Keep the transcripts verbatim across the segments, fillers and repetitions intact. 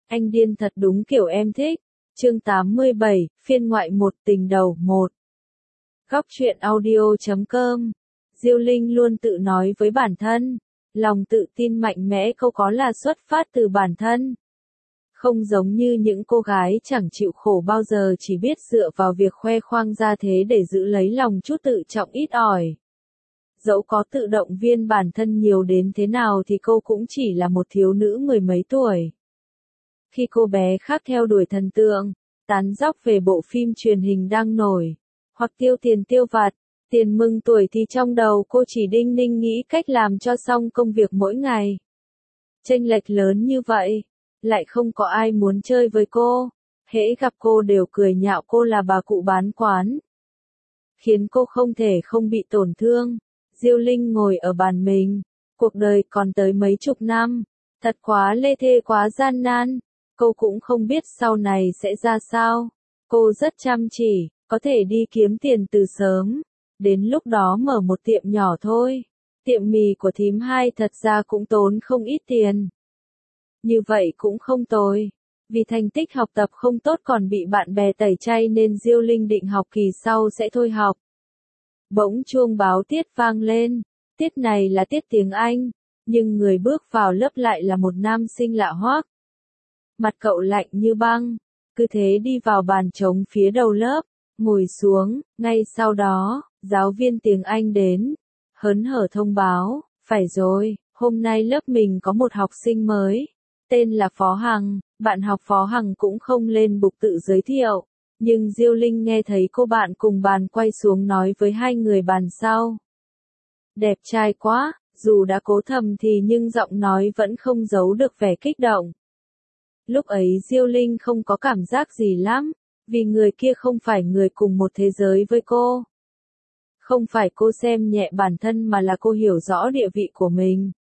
Anh điên thật đúng kiểu em thích. Chương tám mươi bảy, phiên ngoại một tình đầu một. Góc truyện audio chấm com. Diêu Linh luôn tự nói với bản thân, lòng tự tin mạnh mẽ câu có là xuất phát từ bản thân. Không giống như những cô gái chẳng chịu khổ bao giờ chỉ biết dựa vào việc khoe khoang ra thế để giữ lấy lòng chút tự trọng ít ỏi. Dẫu có tự động viên bản thân nhiều đến thế nào thì cô cũng chỉ là một thiếu nữ mười mấy tuổi. Khi cô bé khác theo đuổi thần tượng, tán dóc về bộ phim truyền hình đang nổi, hoặc tiêu tiền tiêu vặt, tiền mừng tuổi thì trong đầu cô chỉ đinh ninh nghĩ cách làm cho xong công việc mỗi ngày. Chênh lệch lớn như vậy, lại không có ai muốn chơi với cô, hễ gặp cô đều cười nhạo cô là bà cụ bán quán. Khiến cô không thể không bị tổn thương. Diêu Linh ngồi ở bàn mình, cuộc đời còn tới mấy chục năm, thật quá lê thê quá gian nan, cô cũng không biết sau này sẽ ra sao. Cô rất chăm chỉ, có thể đi kiếm tiền từ sớm, đến lúc đó mở một tiệm nhỏ thôi. Tiệm mì của thím hai thật ra cũng tốn không ít tiền. Như vậy cũng không tồi, vì thành tích học tập không tốt còn bị bạn bè tẩy chay nên Diêu Linh định học kỳ sau sẽ thôi học. Bỗng chuông báo tiết vang lên, tiết này là tiết tiếng Anh, nhưng người bước vào lớp lại là một nam sinh lạ hoắc. Mặt cậu lạnh như băng, cứ thế đi vào bàn trống phía đầu lớp, ngồi xuống, ngay sau đó, giáo viên tiếng Anh đến, hớn hở thông báo, phải rồi, hôm nay lớp mình có một học sinh mới, tên là Phó Hằng, bạn học Phó Hằng cũng không lên bục tự giới thiệu. Nhưng Diêu Linh nghe thấy cô bạn cùng bàn quay xuống nói với hai người bàn sau. Đẹp trai quá, dù đã cố thầm thì nhưng giọng nói vẫn không giấu được vẻ kích động. Lúc ấy Diêu Linh không có cảm giác gì lắm, vì người kia không phải người cùng một thế giới với cô. Không phải cô xem nhẹ bản thân mà là cô hiểu rõ địa vị của mình.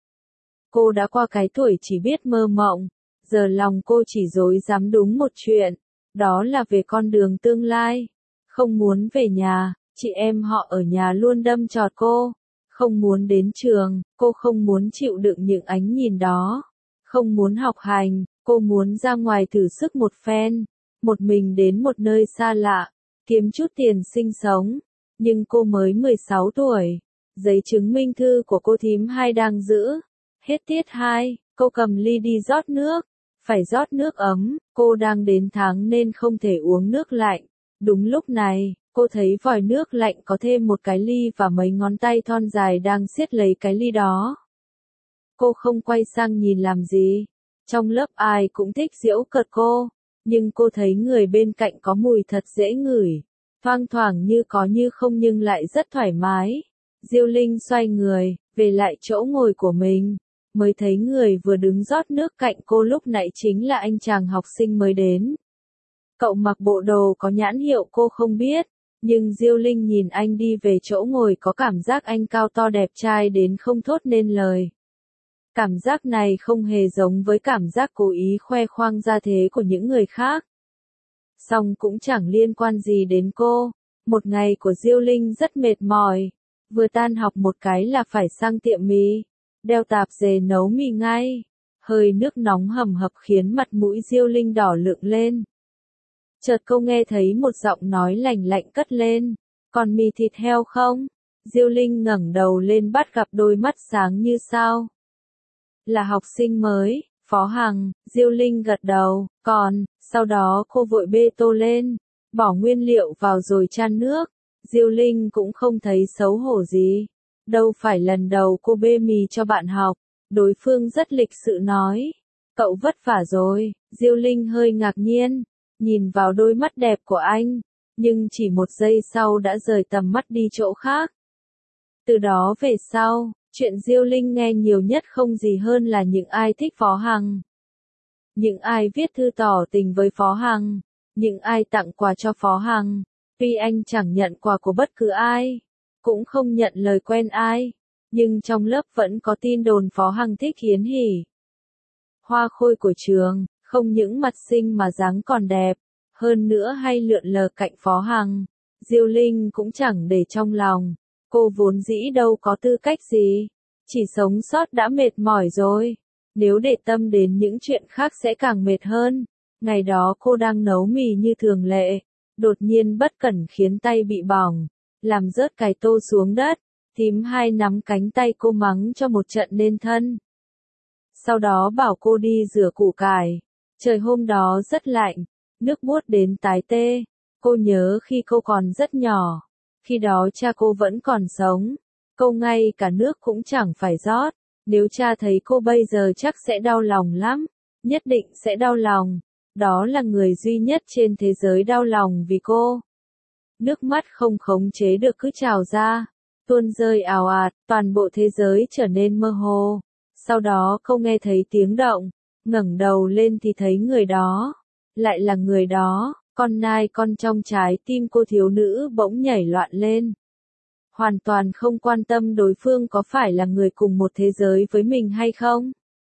Cô đã qua cái tuổi chỉ biết mơ mộng, giờ lòng cô chỉ dối dám đúng một chuyện. Đó là về con đường tương lai. Không muốn về nhà, chị em họ ở nhà luôn đâm chọt cô. Không muốn đến trường, cô không muốn chịu đựng những ánh nhìn đó. Không muốn học hành, cô muốn ra ngoài thử sức một phen. Một mình đến một nơi xa lạ, kiếm chút tiền sinh sống. Nhưng cô mới mười sáu tuổi. Giấy chứng minh thư của cô thím hai đang giữ. Hết tiết hai, cô cầm ly đi rót nước. Phải rót nước ấm, cô đang đến tháng nên không thể uống nước lạnh. Đúng lúc này, cô thấy vòi nước lạnh có thêm một cái ly và mấy ngón tay thon dài đang siết lấy cái ly đó. Cô không quay sang nhìn làm gì. Trong lớp ai cũng thích giễu cợt cô, nhưng cô thấy người bên cạnh có mùi thật dễ ngửi. Thoang thoảng như có như không nhưng lại rất thoải mái. Diêu Linh xoay người, về lại chỗ ngồi của mình. Mới thấy người vừa đứng rót nước cạnh cô lúc nãy chính là anh chàng học sinh mới đến. Cậu mặc bộ đồ có nhãn hiệu cô không biết, nhưng Diêu Linh nhìn anh đi về chỗ ngồi có cảm giác anh cao to đẹp trai đến không thốt nên lời. Cảm giác này không hề giống với cảm giác cố ý khoe khoang ra thế của những người khác. Song cũng chẳng liên quan gì đến cô. Một ngày của Diêu Linh rất mệt mỏi. Vừa tan học một cái là phải sang tiệm mì. Đeo tạp dề nấu mì ngay. Hơi nước nóng hầm hập khiến mặt mũi Diêu Linh đỏ lựng lên. Chợt cô nghe thấy một giọng nói lành lạnh cất lên. Còn mì thịt heo không? Diêu Linh ngẩng đầu lên bắt gặp đôi mắt sáng như sao. Là học sinh mới, Phó Hằng. Diêu Linh gật đầu, còn, sau đó cô vội bê tô lên. Bỏ nguyên liệu vào rồi chan nước. Diêu Linh cũng không thấy xấu hổ gì. Đâu phải lần đầu cô bê mì cho bạn học, đối phương rất lịch sự nói. Cậu vất vả rồi, Diêu Linh hơi ngạc nhiên, nhìn vào đôi mắt đẹp của anh, nhưng chỉ một giây sau đã rời tầm mắt đi chỗ khác. Từ đó về sau, chuyện Diêu Linh nghe nhiều nhất không gì hơn là những ai thích Phó Hằng. Những ai viết thư tỏ tình với Phó Hằng, những ai tặng quà cho Phó Hằng, tuy anh chẳng nhận quà của bất cứ ai. Cũng không nhận lời quen ai, nhưng trong lớp vẫn có tin đồn Phó Hằng thích Hiến Hỉ. Hoa khôi của trường, không những mặt xinh mà dáng còn đẹp, hơn nữa hay lượn lờ cạnh Phó Hằng. Diêu Linh cũng chẳng để trong lòng, cô vốn dĩ đâu có tư cách gì, chỉ sống sót đã mệt mỏi rồi. Nếu để tâm đến những chuyện khác sẽ càng mệt hơn. Ngày đó cô đang nấu mì như thường lệ, đột nhiên bất cẩn khiến tay bị bỏng, làm rớt cái tô xuống đất. Thím Hai nắm cánh tay cô mắng cho một trận nên thân. Sau đó bảo cô đi rửa củ cải. Trời hôm đó rất lạnh, nước buốt đến tái tê. Cô nhớ khi cô còn rất nhỏ, khi đó cha cô vẫn còn sống, cô ngay cả nước cũng chẳng phải rót. Nếu cha thấy cô bây giờ chắc sẽ đau lòng lắm, nhất định sẽ đau lòng. Đó là người duy nhất trên thế giới đau lòng vì cô. Nước mắt không khống chế được cứ trào ra, tuôn rơi ào ạt, toàn bộ thế giới trở nên mơ hồ. Sau đó cô nghe thấy tiếng động, ngẩng đầu lên thì thấy người đó, lại là người đó, con nai con trong trái tim cô thiếu nữ bỗng nhảy loạn lên. Hoàn toàn không quan tâm đối phương có phải là người cùng một thế giới với mình hay không.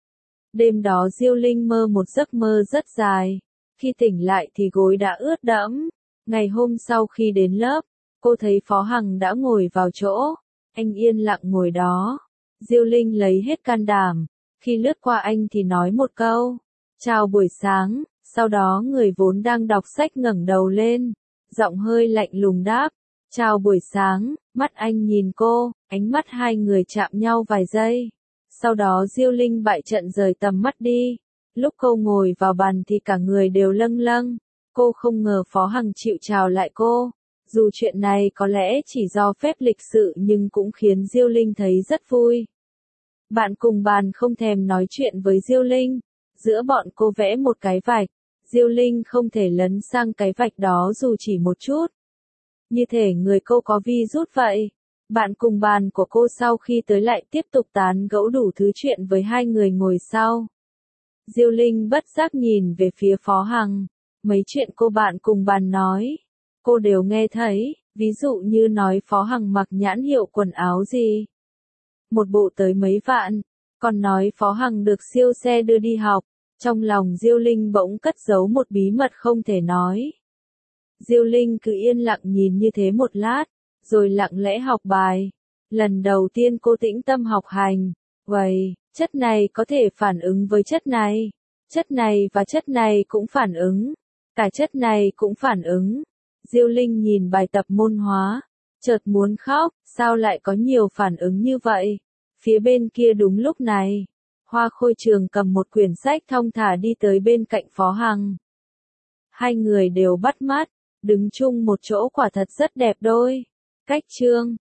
Đêm đó Diêu Linh mơ một giấc mơ rất dài, khi tỉnh lại thì gối đã ướt đẫm. Ngày hôm sau khi đến lớp, cô thấy Phó Hằng đã ngồi vào chỗ, anh yên lặng ngồi đó. Diêu Linh lấy hết can đảm, khi lướt qua anh thì nói một câu, chào buổi sáng, sau đó người vốn đang đọc sách ngẩng đầu lên, giọng hơi lạnh lùng đáp, chào buổi sáng, mắt anh nhìn cô, ánh mắt hai người chạm nhau vài giây. Sau đó Diêu Linh bại trận rời tầm mắt đi. Lúc cô ngồi vào bàn thì cả người đều lâng lâng. Cô không ngờ Phó Hằng chịu chào lại cô. Dù chuyện này có lẽ chỉ do phép lịch sự nhưng cũng khiến Diêu Linh thấy rất vui. Bạn cùng bàn không thèm nói chuyện với Diêu Linh. Giữa bọn cô vẽ một cái vạch. Diêu Linh không thể lấn sang cái vạch đó dù chỉ một chút. Như thể người cô có virus vậy. Bạn cùng bàn của cô sau khi tới lại tiếp tục tán gẫu đủ thứ chuyện với hai người ngồi sau. Diêu Linh bất giác nhìn về phía Phó Hằng. Mấy chuyện cô bạn cùng bàn nói, cô đều nghe thấy, ví dụ như nói Phó Hằng mặc nhãn hiệu quần áo gì. Một bộ tới mấy vạn, còn nói Phó Hằng được siêu xe đưa đi học. Trong lòng Diêu Linh bỗng cất giấu một bí mật không thể nói. Diêu Linh cứ yên lặng nhìn như thế một lát, rồi lặng lẽ học bài. Lần đầu tiên cô tĩnh tâm học hành. Vậy, chất này có thể phản ứng với chất này. Chất này và chất này cũng phản ứng. Cả chất này cũng phản ứng. Diêu Linh nhìn bài tập môn hóa, chợt muốn khóc, sao lại có nhiều phản ứng như vậy? Phía bên kia đúng lúc này, Hoa Khôi Trường cầm một quyển sách thong thả đi tới bên cạnh Phó Hằng. Hai người đều bắt mắt, đứng chung một chỗ quả thật rất đẹp đôi. Cách chương